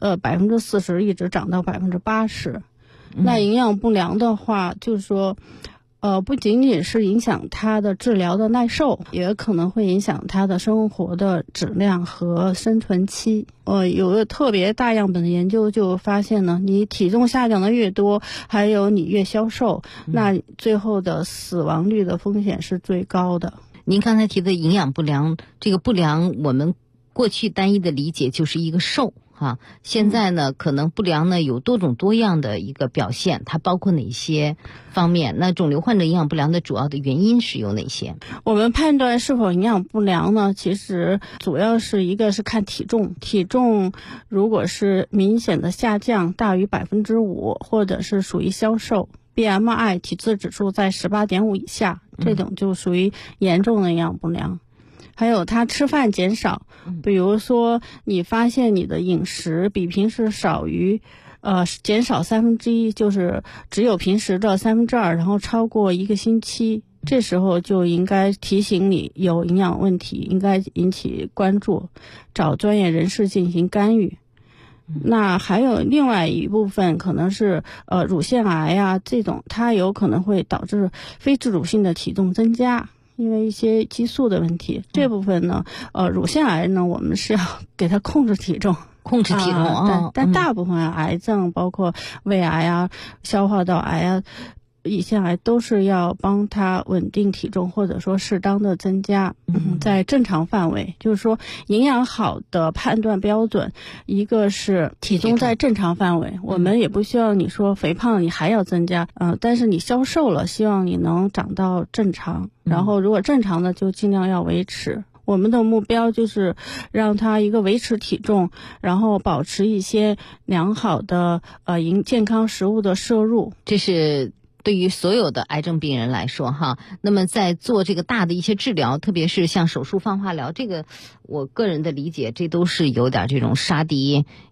40%一直涨到80%。那营养不良的话，就是说不仅仅是影响他的治疗的耐受，也可能会影响他的生活的质量和生存期。有个特别大样本的研究就发现呢，你体重下降的越多，还有你越消瘦，那最后的死亡率的风险是最高的。 您刚才提的营养不良，这个不良我们过去单一的理解就是一个瘦现在呢，可能不良呢有多种多样的一个表现，它包括哪些方面？那肿瘤患者营养不良的主要的原因是有哪些？我们判断是否营养不良呢，其实主要是一个是看体重，体重如果是明显的下降大于5%，或者是属于消瘦， BMI 体质指数在18.5以下，这种就属于严重的营养不良。还有他吃饭减少，比如说你发现你的饮食比平时少于减少1/3，就是只有平时的2/3，然后超过1个星期，这时候就应该提醒你有营养问题，应该引起关注，找专业人士进行干预。那还有另外一部分可能是乳腺癌啊，这种它有可能会导致非自主性的体重增加，因为一些激素的问题。这部分呢乳腺癌呢，我们是要给它控制体重，但大部分癌症包括胃癌啊、消化道癌啊、胰腺癌都是要帮他稳定体重，或者说适当的增加在正常范围。就是说营养好的判断标准，一个是体重在正常范围，我们也不需要你说肥胖你还要增加，但是你消瘦了，希望你能长到正常，然后如果正常的就尽量要维持。我们的目标就是让他一个维持体重，然后保持一些良好的健康食物的摄入。 这是对于所有的癌症病人来说那么在做这个大的一些治疗，特别是像手术放化疗，这个我个人的理解，这都是有点这种杀敌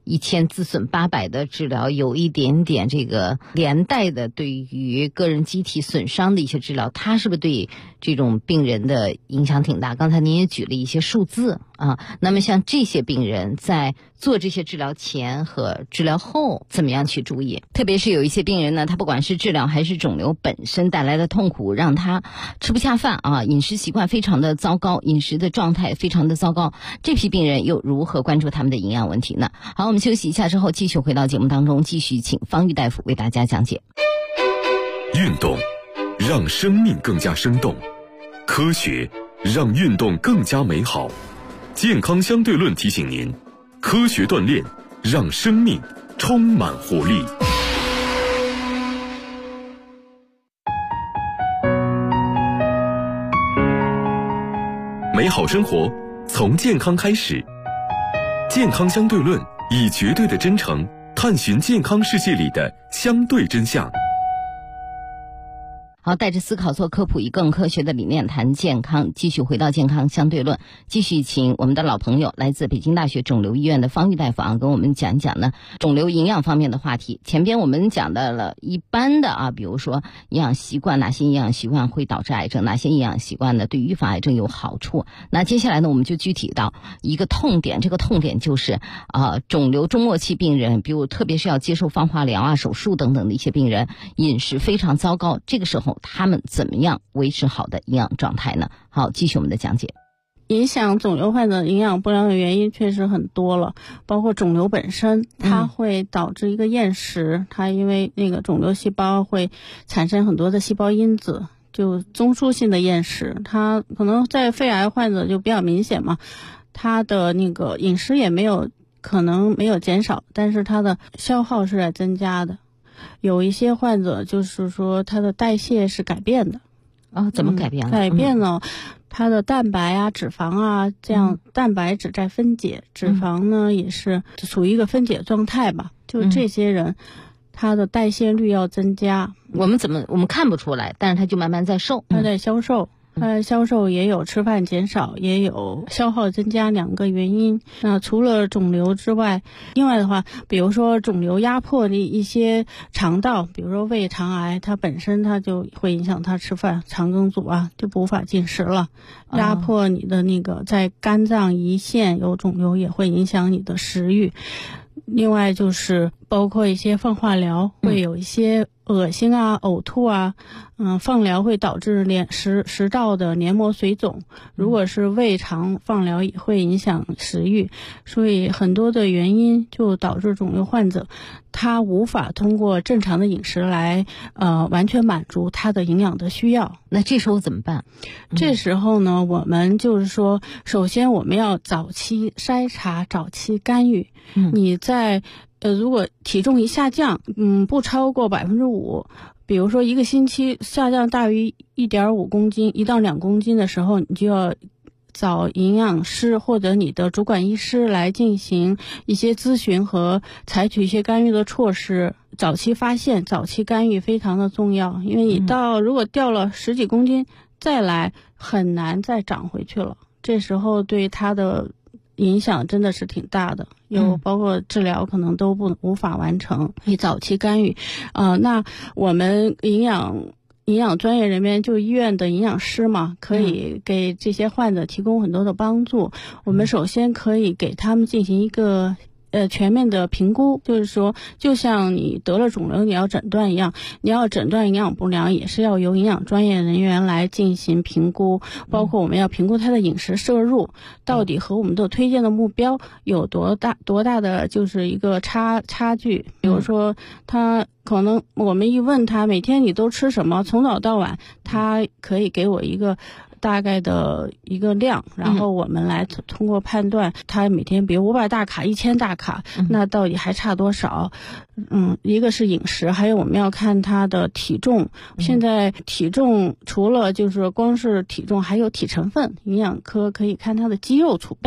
1000自损800的治疗，有一点点这个连带的对于个人机体损伤的一些治疗，它是不是对这种病人的影响挺大？刚才您也举了一些数字啊，那么像这些病人在做这些治疗前和治疗后怎么样去注意？特别是有一些病人呢，他不管是治疗还是肿瘤本身带来的痛苦，让他吃不下饭啊，饮食习惯非常的糟糕，饮食的状态非常的糟糕，这批病人又如何关注他们的营养问题呢？好，我们休息一下之后继续回到节目当中，继续请方玉大夫为大家讲解。 运动让生命更加生动，科学让运动更加美好。健康相对论提醒您，科学锻炼让生命充满活力。美好生活从健康开始，健康相对论以绝对的真诚探寻健康世界里的相对真相。 好，带着思考做科普，以更科学的理念谈健康，继续回到健康相对论，继续请我们的老朋友，来自北京大学肿瘤医院的方玉大夫跟我们讲一讲呢肿瘤营养方面的话题。前边我们讲到了一般的比如说营养习惯，哪些营养习惯会导致癌症，哪些营养习惯呢对预防癌症有好处。那接下来呢，我们就具体到一个痛点，这个痛点就是肿瘤中末期病人，比如特别是要接受放化疗手术等等的一些病人，饮食非常糟糕，这个时候他们怎么样维持好的营养状态呢？好，继续我们的讲解。 影响肿瘤患者营养不良的原因确实很多了，包括肿瘤本身，它会导致一个厌食，它因为那个肿瘤细胞会产生很多的细胞因子，就中枢性的厌食。它可能在肺癌患者就比较明显嘛，它的那个饮食也可能没有减少，但是它的消耗是在增加的。有一些患者就是说他的代谢是改变的。 怎么改变了？ 改变了它的蛋白脂肪这样蛋白质在分解，脂肪呢也是处于一个分解状态吧。就这些人他的代谢率要增加。 我们看不出来，但是他就慢慢在瘦， 他在消瘦。消瘦也有吃饭减少，也有消耗增加2个原因。那除了肿瘤之外，另外的话，比如说肿瘤压迫的一些肠道，比如说胃肠癌，它本身它就会影响它吃饭，肠梗阻就无法进食了。压迫你的那个在肝脏胰腺有肿瘤，也会影响你的食欲。另外就是包括一些放化疗会有一些恶心呕吐放疗会导致食道的黏膜水肿，如果是胃肠放疗也会影响食欲，所以很多的原因就导致肿瘤患者他无法通过正常的饮食来完全满足他的营养的需要。 那这时候怎么办？ 这时候呢，我们就是说，首先我们要早期筛查，早期干预。你在如果体重一下降不超过5%，比如说一个星期下降大于1.5公斤1到2公斤的时候，你就要找营养师或者你的主管医师来进行一些咨询和采取一些干预的措施。早期发现，早期干预非常的重要，因为你如果掉了10几公斤再来很难再长回去了，这时候对他的影响真的是挺大的，有包括治疗可能都无法完成。你早期干预那我们营养专业人员就医院的营养师嘛，可以给这些患者提供很多的帮助。我们首先可以给他们进行一个全面的评估，就是说就像你得了肿瘤你要诊断一样，你要诊断营养不良也是要由营养专业人员来进行评估，包括我们要评估他的饮食摄入到底和我们的推荐的目标有多大的就是一个差距。比如说他可能我们一问他每天你都吃什么，从早到晚，他可以给我一个大概的一个量，然后我们来通过判断他每天比如500大卡1000大卡，那到底还差多少。一个是饮食，还有我们要看他的体重。现在体重除了就是光是体重，还有体成分，营养科可以看他的肌肉储备，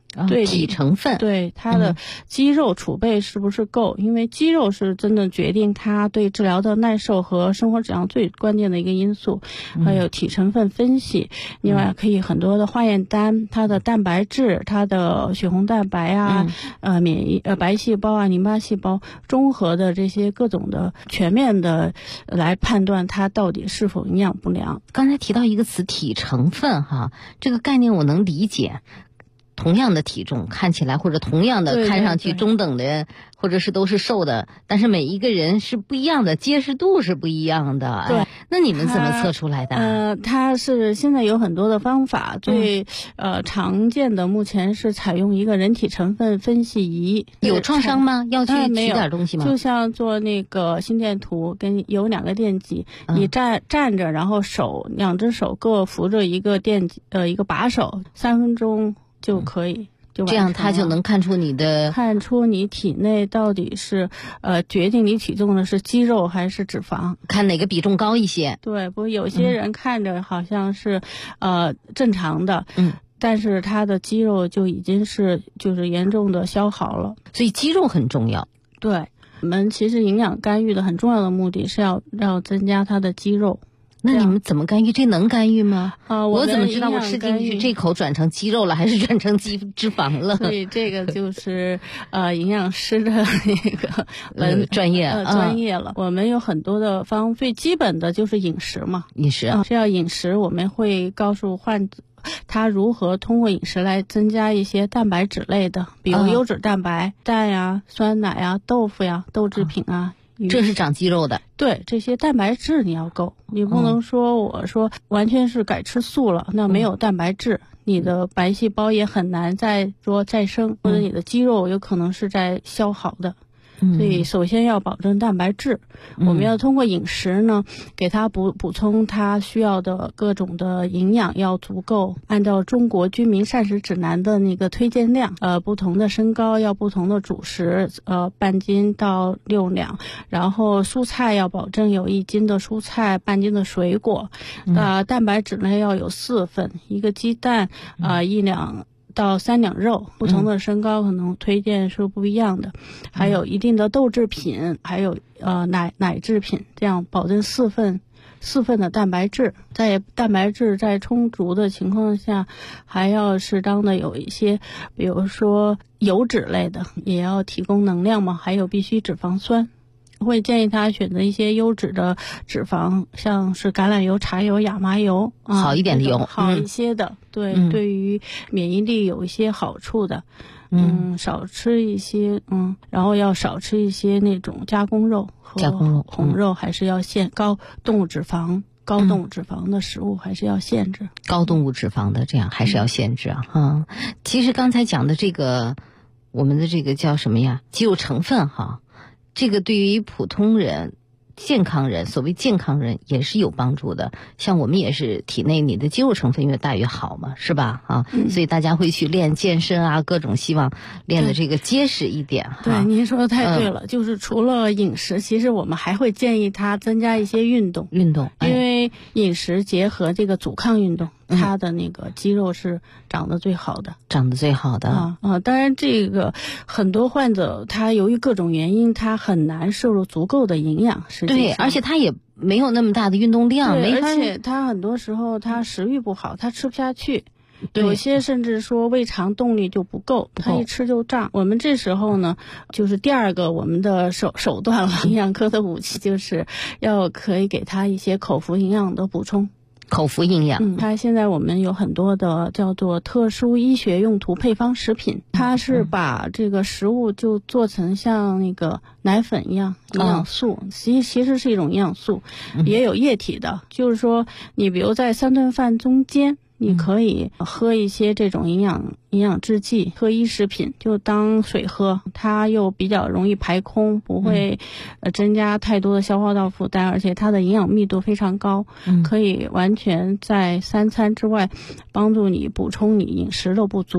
对体成分， 对它的肌肉储备是不是够？因为肌肉是真的决定它对治疗的耐受和生活质量最关键的一个因素。还有体成分分析，另外可以很多的化验单，它的蛋白质、它的血红蛋白啊、白细胞啊、淋巴细胞，综合的这些各种的全面的来判断它到底是否营养不良。 刚才提到一个词体成分哈，这个概念我能理解。同样的体重看起来，或者同样的看上去中等的，或者是都是瘦的，但是每一个人是不一样的，结实度是不一样的。 对， 那你们怎么测出来的？ 它是现在有很多的方法，最常见的目前是采用一个人体成分分析仪。 有创伤吗？要去取点东西吗？ 就像做那个心电图，跟有2个电极，你站着，然后2只手各扶着一个一个把手，3分钟就可以。 这样他就能看出你体内到底是决定你体重的是肌肉还是脂肪， 看哪个比重高一些。 对，不过有些人看着好像是正常的，但是他的肌肉就已经是就是严重的消耗了， 所以肌肉很重要。 对，我们其实营养干预的很重要的目的是要增加他的肌肉。 那你们怎么干预？这能干预吗？我怎么知道我吃进去这口转成肌肉了，还是转成脂肪了？ 所以这个就是营养师的那个专业了。我们有很多的最基本的就是饮食嘛，这要饮食，我们会告诉患者他如何通过饮食来增加一些蛋白质类的，比如优质蛋白，蛋呀、酸奶呀、豆腐呀、豆制品啊。 这是长肌肉的。 对，这些蛋白质你要够，你不能说我说完全是改吃素了，那没有蛋白质，你的白细胞也很难再生，或者你的肌肉有可能是在消耗的。所以首先要保证蛋白质，我们要通过饮食呢，给它补充它需要的各种的营养要足够，按照中国居民膳食指南的那个推荐量，不同的身高要不同的主食，半斤到6两，然后蔬菜要保证有1斤的蔬菜，半斤的水果，蛋白质呢要有4份，一个鸡蛋，1两到3两肉，不同的身高可能推荐是不一样的，还有一定的豆制品，还有奶制品，这样保证4份的蛋白质。在蛋白质在充足的情况下，还要适当的有一些，比如说油脂类的，也要提供能量嘛，还有必需脂肪酸。会建议他选择一些优质的脂肪，像是橄榄油、茶油、亚麻油， 好一点的油， 好一些的，对，对于免疫力有一些好处的。少吃一些，然后要少吃一些那种加工肉和红肉，还是要高动物脂肪的食物还是要限制。 高动物脂肪的这样还是要限制啊。其实刚才讲的这个，我们的这个叫什么呀？肌肉成分哈。这个对于普通人、健康人，所谓健康人也是有帮助的。像我们也是体内你的肌肉成分越大越好嘛，是吧？所以大家会去练健身啊，各种希望练的这个结实一点。 对，您说的太对了。就是除了饮食，其实我们还会建议他增加一些运动，因为饮食结合这个阻抗运动，他的那个肌肉是长得最好的。当然这个很多患者他由于各种原因，他很难摄入足够的营养， 对，而且他也没有那么大的运动量， 而且他很多时候他食欲不好，他吃不下去。有些甚至说胃肠动力就不够，他一吃就胀。我们这时候呢，就是第2个我们的手段了，营养科的武器就是可以给他一些口服营养的补充。 口服营养， 它现在我们有很多的叫做特殊医学用途配方食品，它是把这个食物就做成像那个奶粉一样营养素，其实是一种营养素，也有液体的，就是说你比如在3顿饭中间，你可以喝一些这种营养制剂，喝医食品就当水喝，它又比较容易排空，不会增加太多的消化道负担，而且它的营养密度非常高，可以完全在3餐之外帮助你补充你饮食的不足。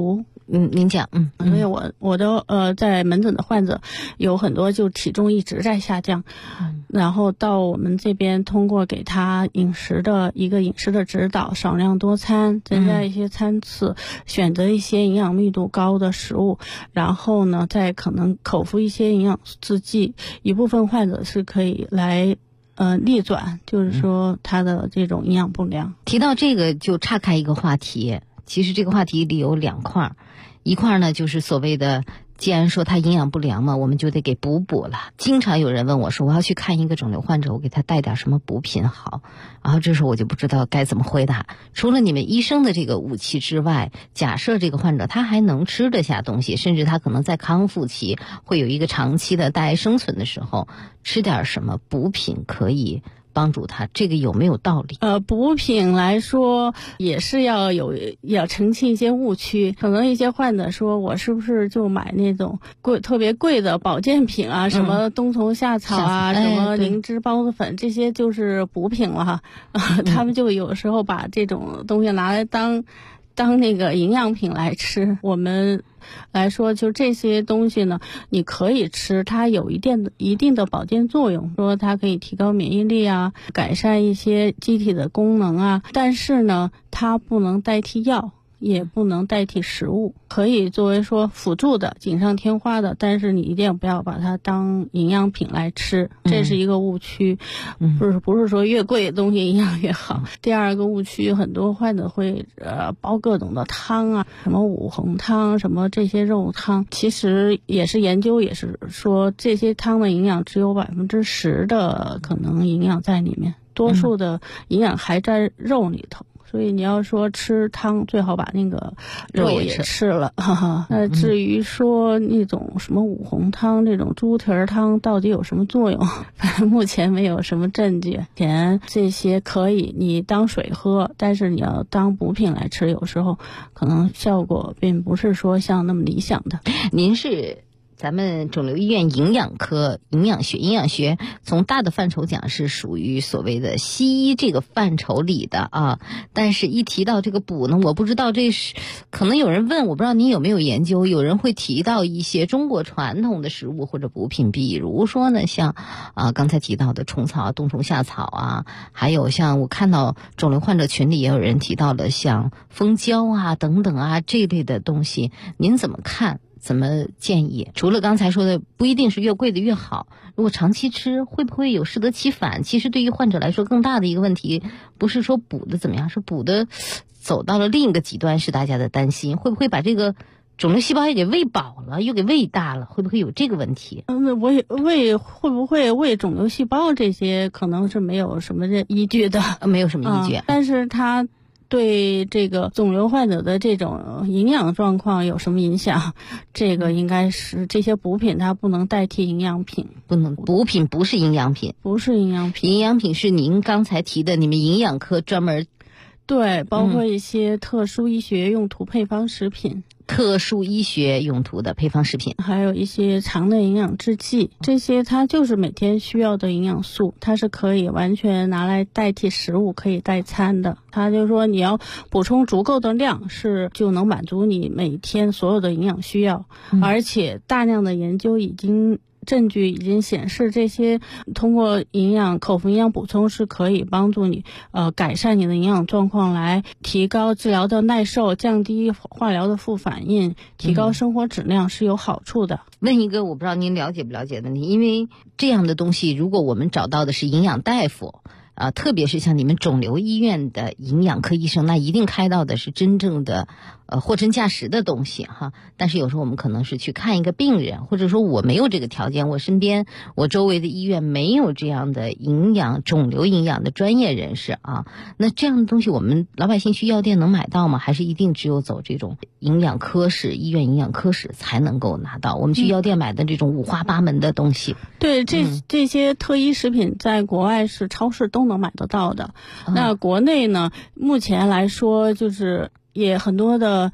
您讲。 因为我的在门诊的患者有很多就体重一直在下降，然后到我们这边通过给他饮食的指导，少量多餐，增加一些餐次，选择一些营养密度高的食物，然后呢再可能口服一些营养制剂，一部分患者是可以来逆转，就是说他的这种营养不良。 提到这个就岔开一个话题，其实这个话题里有2块，一块呢就是所谓的，既然说他营养不良嘛，我们就得给补了。经常有人问我说，我要去看一个肿瘤患者，我给他带点什么补品好？然后这时候我就不知道该怎么回答。除了你们医生的这个武器之外，假设这个患者他还能吃得下东西，甚至他可能在康复期会有一个长期的大爱生存的时候，吃点什么补品可以帮助他，这个有没有道理？ 补品来说也是要澄清一些误区。可能一些患者说，我是不是就买那种特别贵的保健品啊，什么冬虫夏草啊，什么灵芝孢子粉，这些就是补品了他们就有时候把这种东西拿来当那个营养品来吃。我们来说，就这些东西呢，你可以吃，它有一定的保健作用，说它可以提高免疫力啊，改善一些机体的功能啊，但是呢，它不能代替药，也不能代替食物，可以作为说辅助的、锦上添花的，但是你一定不要把它当营养品来吃，这是一个误区。不是说越贵的东西营养越好。第二个误区，很多患者会煲各种的汤啊，什么五红汤，什么这些肉汤，其实也是研究也是说，这些汤的营养只有10%的可能营养在里面，多数的营养还在肉里头。所以你要说吃汤，最好把那个肉也吃了。那至于说那种什么五红汤，这种猪蹄儿汤到底有什么作用，反正目前没有什么证据。这些可以你当水喝，但是你要当补品来吃，有时候可能效果并不是说像那么理想的。 您是咱们肿瘤医院营养科营养学从大的范畴讲是属于所谓的西医这个范畴里的啊，但是一提到这个补呢，我不知道这是可能有人问，我不知道您有没有研究，有人会提到一些中国传统的食物或者补品，比如说呢像刚才提到的虫草、冬虫夏草啊，还有像我看到肿瘤患者群里也有人提到了像蜂胶啊等等啊这类的东西，您怎么看？怎么建议？除了刚才说的不一定是越贵的越好，如果长期吃会不会有适得其反？其实对于患者来说更大的一个问题不是说补的怎么样，是补的走到了另一个极端，是大家的担心，会不会把这个肿瘤细胞也给喂饱了，又给喂大了，会不会有这个问题？ 会不会喂肿瘤细胞，这些可能是没有什么依据的， 没有什么依据。 但是它对这个肿瘤患者的这种营养状况有什么影响？这个应该是这些补品它不能代替营养品， 不能，补品不是营养品， 不是营养品， 营养品是您刚才提的，你们营养科专门对，包括一些特殊医学用途配方食品。 特殊医学用途的配方食品， 还有一些肠内营养制剂，这些它就是每天需要的营养素，它是可以完全拿来代替食物，可以代餐的。它就说你要补充足够的量，就能满足你每天所有的营养需要，而且大量的研究证据已经显示，这些通过口服营养补充是可以帮助你改善你的营养状况，来提高治疗的耐受，降低化疗的副反应，提高生活质量，是有好处的。 问一个我不知道您了解不了解的问题，因为这样的东西如果我们找到的是营养大夫特别是像你们肿瘤医院的营养科医生，那一定开到的是真正的货真价实的东西哈。但是有时候我们可能是去看一个病人，或者说我没有这个条件，我身边我周围的医院没有这样的肿瘤营养的专业人士啊。那这样的东西我们老百姓去药店能买到吗？还是一定只有走这种营养科室、医院营养科室才能够拿到？我们去药店买的这种五花八门的东西， 对，这些特医食品在国外是超市都能买得到的。那国内呢，目前来说就是也很多的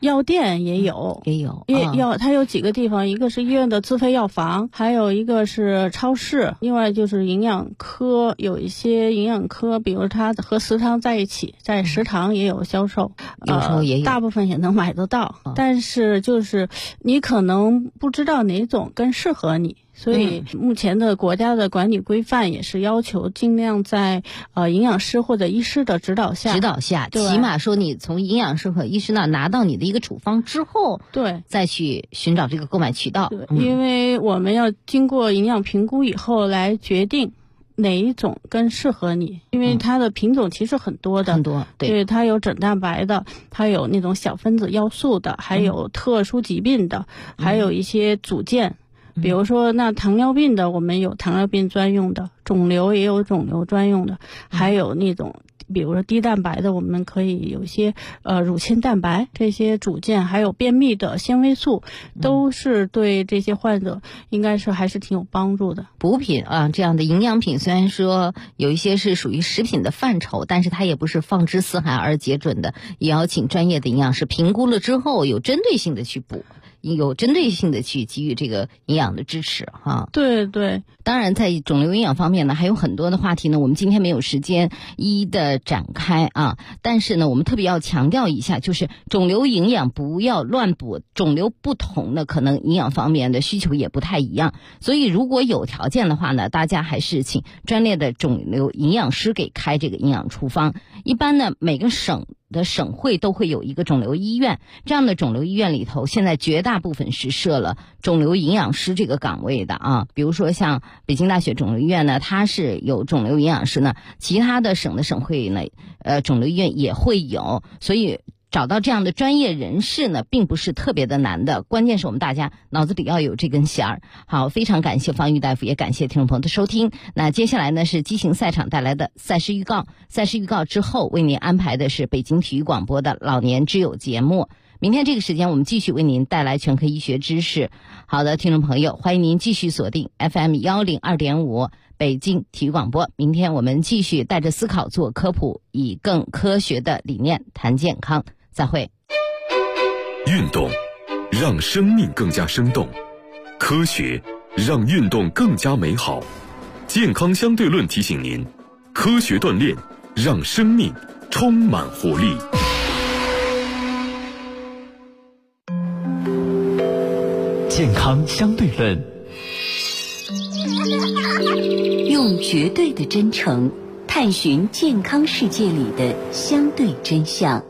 药店也有，它有几个地方，一个是医院的自费药房，还有一个是超市，另外就是营养科，有一些营养科，比如它和食堂在一起，在食堂也有销售， 有时候也有， 大部分也能买得到，但是就是你可能不知道哪种更适合你。所以目前的国家的管理规范也是要求尽量在营养师或者医师的指导下， 起码说你从营养师和医师那拿到你的一个处方之后， 对， 再去寻找这个购买渠道。 对，因为我们要经过营养评估以后来决定哪一种更适合你，因为它的品种其实很多的， 很多， 对，它有整蛋白的，它有那种小分子要素的，还有特殊疾病的，还有一些组件。比如说那糖尿病的，我们有糖尿病专用的，肿瘤也有肿瘤专用的，还有那种比如说低蛋白的，我们可以有一些乳清蛋白这些组件，还有便秘的纤维素，都是对这些患者应该是还是挺有帮助的。 补品啊，这样的营养品虽然说有一些是属于食品的范畴，但是它也不是放之四海而皆准的，也要请专业的营养师评估了之后，有针对性的去补，有针对性的去给予这个营养的支持哈。 对对， 当然在肿瘤营养方面呢，还有很多的话题呢，我们今天没有时间一一的展开啊。但是呢，我们特别要强调一下，就是肿瘤营养不要乱补，肿瘤不同的可能营养方面的需求也不太一样，所以如果有条件的话呢，大家还是请专业的肿瘤营养师给开这个营养处方。一般呢，每个省的省会都会有一个肿瘤医院，这样的肿瘤医院里头，现在绝大部分是设了肿瘤营养师这个岗位的啊。比如说像北京大学肿瘤医院呢，它是有肿瘤营养师呢，其他的省的省会呢，肿瘤医院也会有，所以找到这样的专业人士呢，并不是特别的难的，关键是我们大家脑子里要有这根弦儿。好，非常感谢方玉大夫，也感谢听众朋友的收听。那接下来呢是激情赛场带来的赛事预告，赛事预告之后为您安排的是北京体育广播的老年之友节目。明天这个时间我们继续为您带来全科医学知识。好的，听众朋友，欢迎您继续锁定 FM 102.5北京体育广播。明天我们继续带着思考做科普，以更科学的理念谈健康。再会。 运动让生命更加生动，科学让运动更加美好。健康相对论提醒您，科学锻炼让生命充满活力。 健康相对论， 用绝对的真诚探寻健康世界里的相对真相。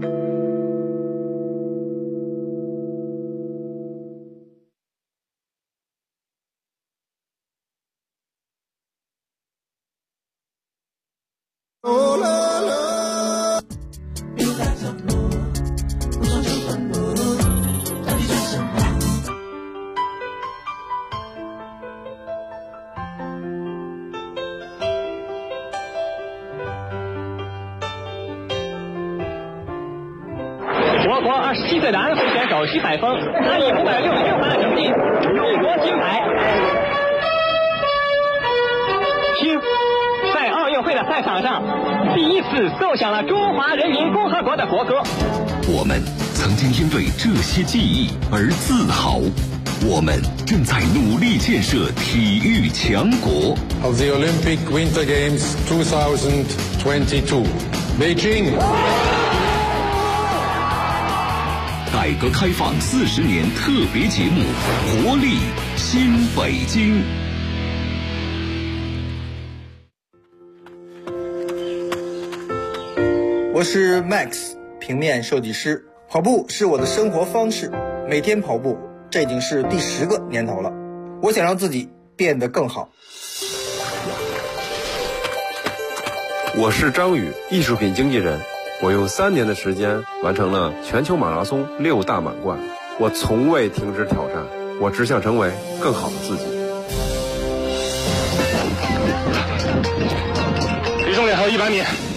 我国27岁的安徽选手徐海峰，他以566分的成绩荣夺金牌。听，在奥运会的赛场上，第一次奏响了中华人民共和国的国歌。 我们曾经因为这些记忆而自豪，我们正在努力建设体育强国。 Of the Olympic Winter Games 2022, Beijing. 改革开放40年特别节目，活力新北京。 我是 Max， 平面设计师。跑步是我的生活方式，每天跑步，这已经是第10个年头了。我想让自己变得更好。 我是张宇，艺术品经纪人。我用3年的时间完成了全球马拉松6大满贯。我从未停止挑战，我只想成为更好的自己。 离终点还有100米，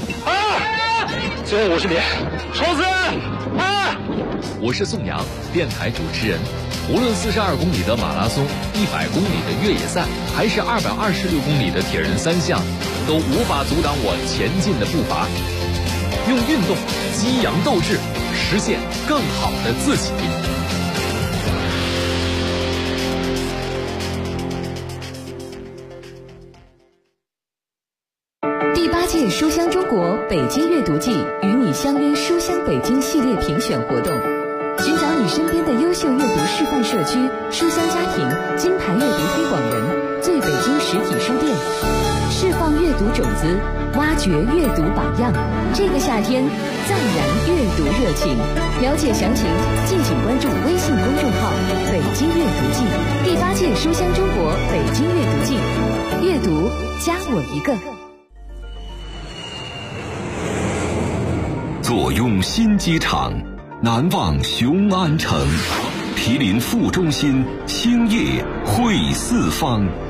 最后50米，冲刺！ 我是宋阳，电台主持人。无论42公里的马拉松、100公里的越野赛，还是226公里的铁人3项，都无法阻挡我前进的步伐。用运动激扬斗志， 实现更好的自己。 第8届书香中国北京阅读季与你相约书香北京系列评选活动，寻找你身边的优秀阅读示范社区、书香家庭、金牌阅读推广人、最北京实体书店，释放阅读种子，挖掘阅读榜样。这个夏天，暂燃阅读热情。了解详情，敬请关注微信公众号“北京阅读季”。第8届书香中国北京阅读季，阅读加我一个。 坐拥新机场，难忘雄安城，毗邻副中心，兴业汇四方。